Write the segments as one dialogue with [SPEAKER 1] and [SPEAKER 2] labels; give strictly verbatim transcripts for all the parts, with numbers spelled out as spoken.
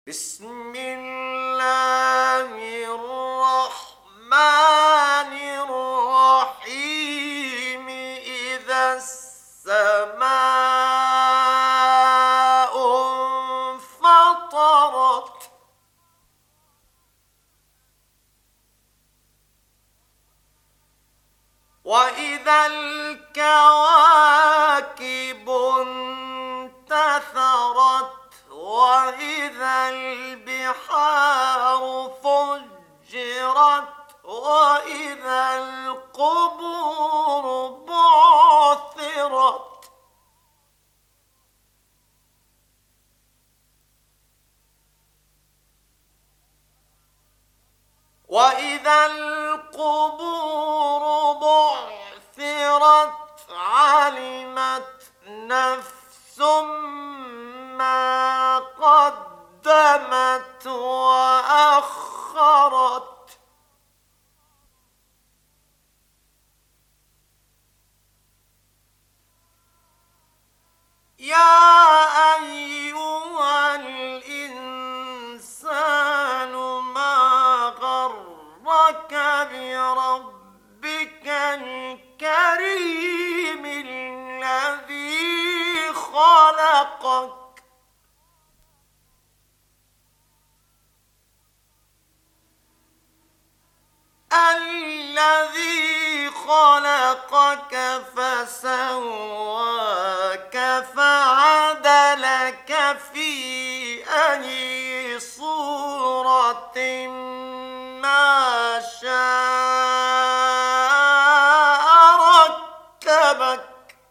[SPEAKER 1] بسم الله الرحمن الرحيم إذا السماء انفطرت وإذا الكواكب انتثرت وإذا البحار فجرت وإذا القبور بعثرت وإذا القبور بعثرت علمت نفس ما قدمت وأخرت يا أيها الإنسان ما غرك بربك الكريم الذي خلقك الذي خلقك فسواك فعدلك في أي صورة ما شاء ركبك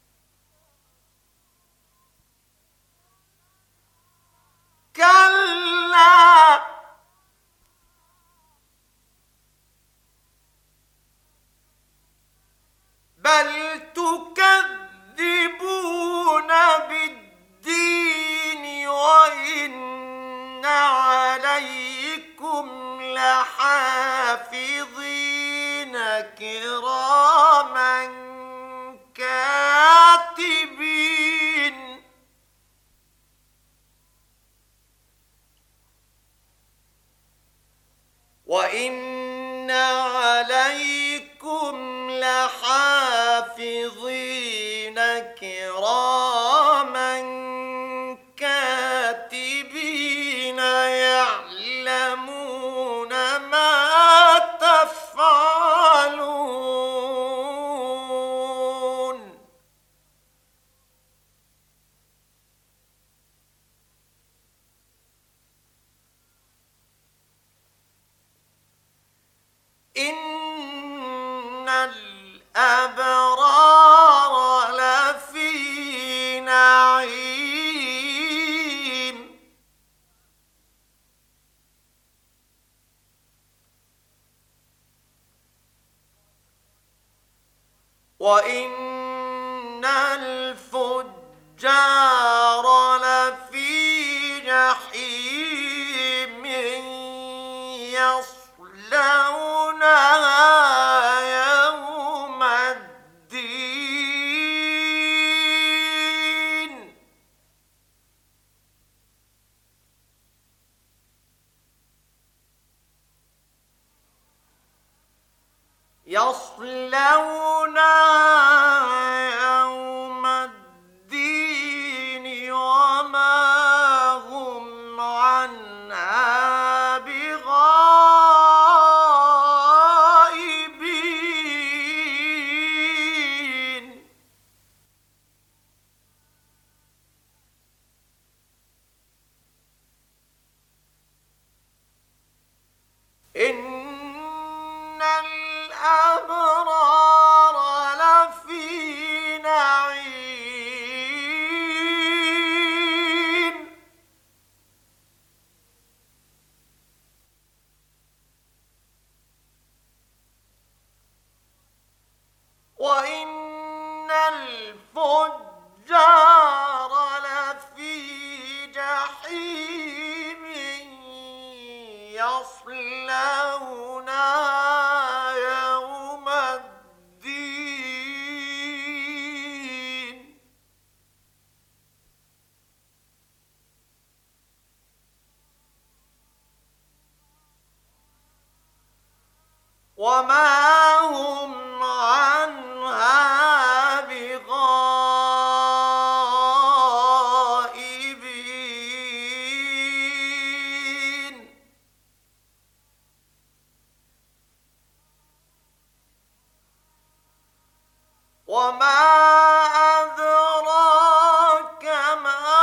[SPEAKER 1] كلا بل تكذبون بالدين وإن عليكم لحافظين كراما كاتبين وإن عليكم لحافظين كراما كاتبين يعلمون ما تفعلون إن الأبرار لفي نعيم وإن الفجار لفي جحيم يصلونها يوم الدين يصلونها يوم الدين وما هم عنها بغائبين إن الأبرار لفي نعيم وإن الفجار لفي جحيم يصلونها يوم الدين وما هم عنها بغائبين وما أدراك ما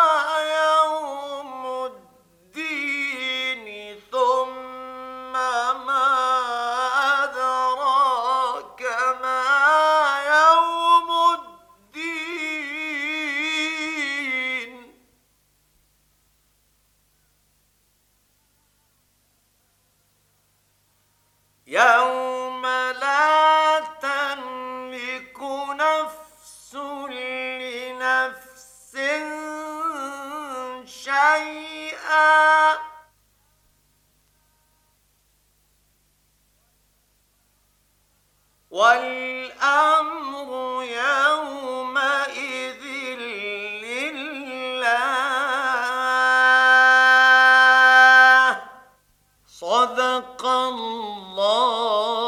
[SPEAKER 1] يوم الدين ثم ما أدراك ما يوم الدين يوم لا تملك نفس لنفس شيئا والأمر يومئذ لله صدق الله